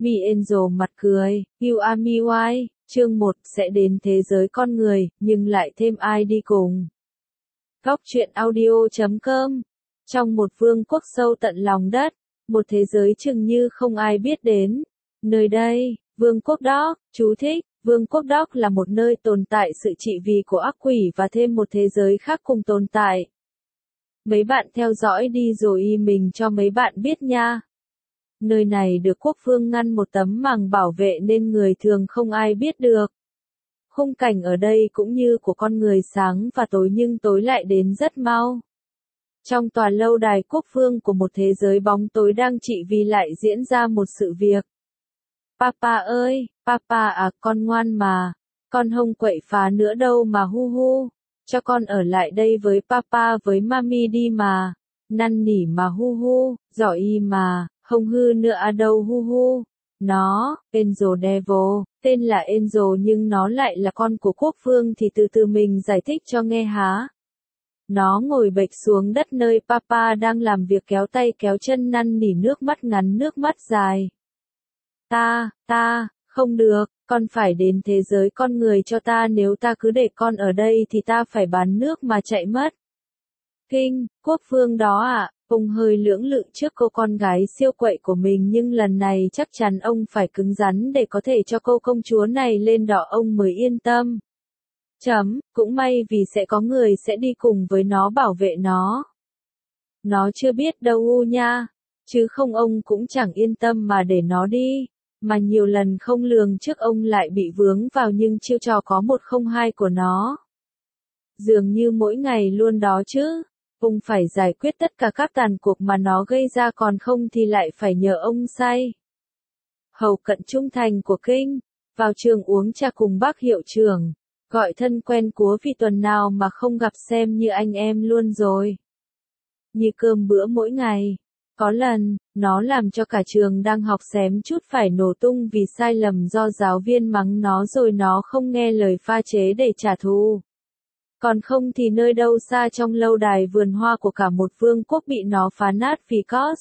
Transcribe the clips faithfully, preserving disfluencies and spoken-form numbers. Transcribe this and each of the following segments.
Mi Angel mặt cười, You are me why, chương một sẽ đến thế giới con người, nhưng lại thêm ai đi cùng. Góc truyện audio chấm com. Trong một vương quốc sâu tận lòng đất, một thế giới chừng như không ai biết đến. Nơi đây, vương quốc Dark, chú thích, vương quốc Dark là một nơi tồn tại sự trị vì của ác quỷ và thêm một thế giới khác cùng tồn tại. Mấy bạn theo dõi đi rồi y mình cho mấy bạn biết nha. Nơi này được quốc vương ngăn một tấm màng bảo vệ nên người thường không ai biết được. Khung cảnh ở đây cũng như của con người sáng và tối nhưng tối lại đến rất mau. Trong tòa lâu đài quốc vương của một thế giới bóng tối đang trị vì lại diễn ra một sự việc. Papa ơi, Papa à con ngoan mà, con không quậy phá nữa đâu mà hu hu, cho con ở lại đây với Papa với Mami đi mà, năn nỉ mà hu hu, giỏi y mà, không hư nữa à đâu hu hu. Nó, Angel Devil, tên là Angel nhưng nó lại là con của quốc vương thì từ từ mình giải thích cho nghe há. Nó ngồi bệt xuống đất nơi Papa đang làm việc kéo tay kéo chân năn nỉ nước mắt ngắn nước mắt dài. Ta, ta, không được, con phải đến thế giới con người cho ta nếu ta cứ để con ở đây thì ta phải bán nước mà chạy mất. Kinh, quốc vương đó ạ, à, ông hơi lưỡng lự trước cô con gái siêu quậy của mình nhưng lần này chắc chắn ông phải cứng rắn để có thể cho cô công chúa này lên đỏ ông mới yên tâm. Chấm, cũng may vì sẽ có người sẽ đi cùng với nó bảo vệ nó. Nó chưa biết đâu u nha, chứ không ông cũng chẳng yên tâm mà để nó đi, mà nhiều lần không lường trước ông lại bị vướng vào nhưng chiêu trò có một không hai của nó. Dường như mỗi ngày luôn đó chứ, ông phải giải quyết tất cả các tàn cuộc mà nó gây ra còn không thì lại phải nhờ ông say. Hầu cận trung thành của Kinh, vào trường uống trà cùng bác hiệu trưởng. Gọi thân quen cúa vì tuần nào mà không gặp xem như anh em luôn rồi. Như cơm bữa mỗi ngày. Có lần, nó làm cho cả trường đang học xém chút phải nổ tung vì sai lầm do giáo viên mắng nó rồi nó không nghe lời pha chế để trả thù. Còn không thì nơi đâu xa trong lâu đài vườn hoa của cả một vương quốc bị nó phá nát vì cos.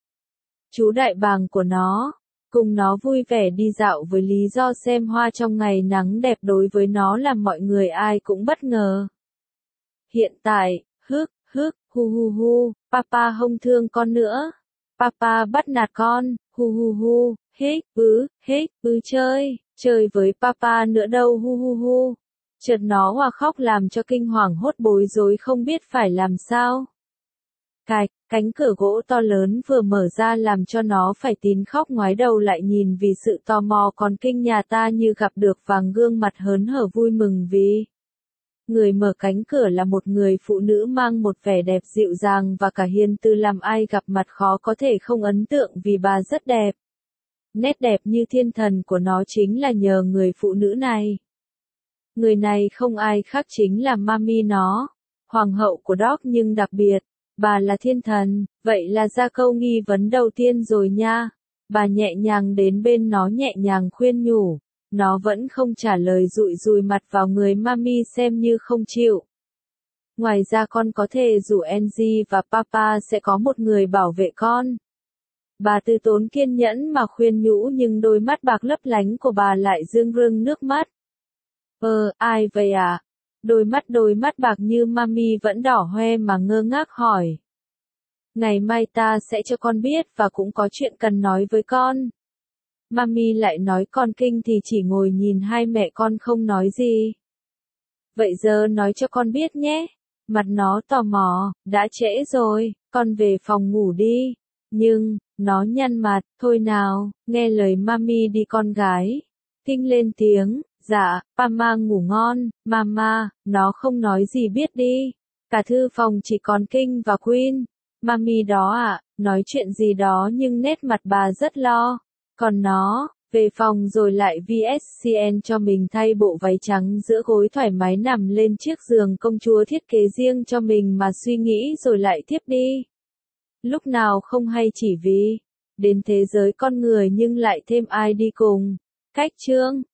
Chú đại bàng của nó. Cùng nó vui vẻ đi dạo với lý do xem hoa trong ngày nắng đẹp đối với nó làm mọi người ai cũng bất ngờ. Hiện tại, hức, hức, hu hu hu, Papa không thương con nữa. Papa bắt nạt con, hu hu hu, hích, ứ, hích, ứ chơi, chơi với Papa nữa đâu hu hu hu. Chợt nó hòa khóc làm cho Kinh hoàng hốt bối rối không biết phải làm sao. Cạch, cánh cửa gỗ to lớn vừa mở ra làm cho nó phải tín khóc ngoái đầu lại nhìn vì sự tò mò còn Kinh nhà ta như gặp được vàng gương mặt hớn hở vui mừng vì người mở cánh cửa là một người phụ nữ mang một vẻ đẹp dịu dàng và cả hiền từ làm ai gặp mặt khó có thể không ấn tượng vì bà rất đẹp. Nét đẹp như thiên thần của nó chính là nhờ người phụ nữ này. Người này không ai khác chính là Mami nó, hoàng hậu của Dark nhưng đặc biệt. Bà là thiên thần, vậy là ra câu nghi vấn đầu tiên rồi nha. Bà nhẹ nhàng đến bên nó nhẹ nhàng khuyên nhủ. Nó vẫn không trả lời dụi dùi mặt vào người Mami xem như không chịu. Ngoài ra con có thể rủ Angie và Papa sẽ có một người bảo vệ con. Bà từ tốn kiên nhẫn mà khuyên nhủ nhưng đôi mắt bạc lấp lánh của bà lại rưng rưng nước mắt. Ờ, ai vậy à? Đôi mắt đôi mắt bạc như Mami vẫn đỏ hoe mà ngơ ngác hỏi. Ngày mai ta sẽ cho con biết và cũng có chuyện cần nói với con. Mami lại nói con Kinh thì chỉ ngồi nhìn hai mẹ con không nói gì. Vậy giờ nói cho con biết nhé. Mặt nó tò mò, đã trễ rồi, con về phòng ngủ đi. Nhưng, nó nhăn mặt, thôi nào, nghe lời Mami đi con gái. Kinh lên tiếng. Dạ, Pama ngủ ngon, Mama, nó không nói gì biết đi. Cả thư phòng chỉ còn Kinh và Queen. Mami đó ạ, à, nói chuyện gì đó nhưng nét mặt bà rất lo. Còn nó, về phòng rồi lại vê ét xê en cho mình thay bộ váy trắng giữa gối thoải mái nằm lên chiếc giường công chúa thiết kế riêng cho mình mà suy nghĩ rồi lại tiếp đi. Lúc nào không hay chỉ vì đến thế giới con người nhưng lại thêm ai đi cùng. Cách chương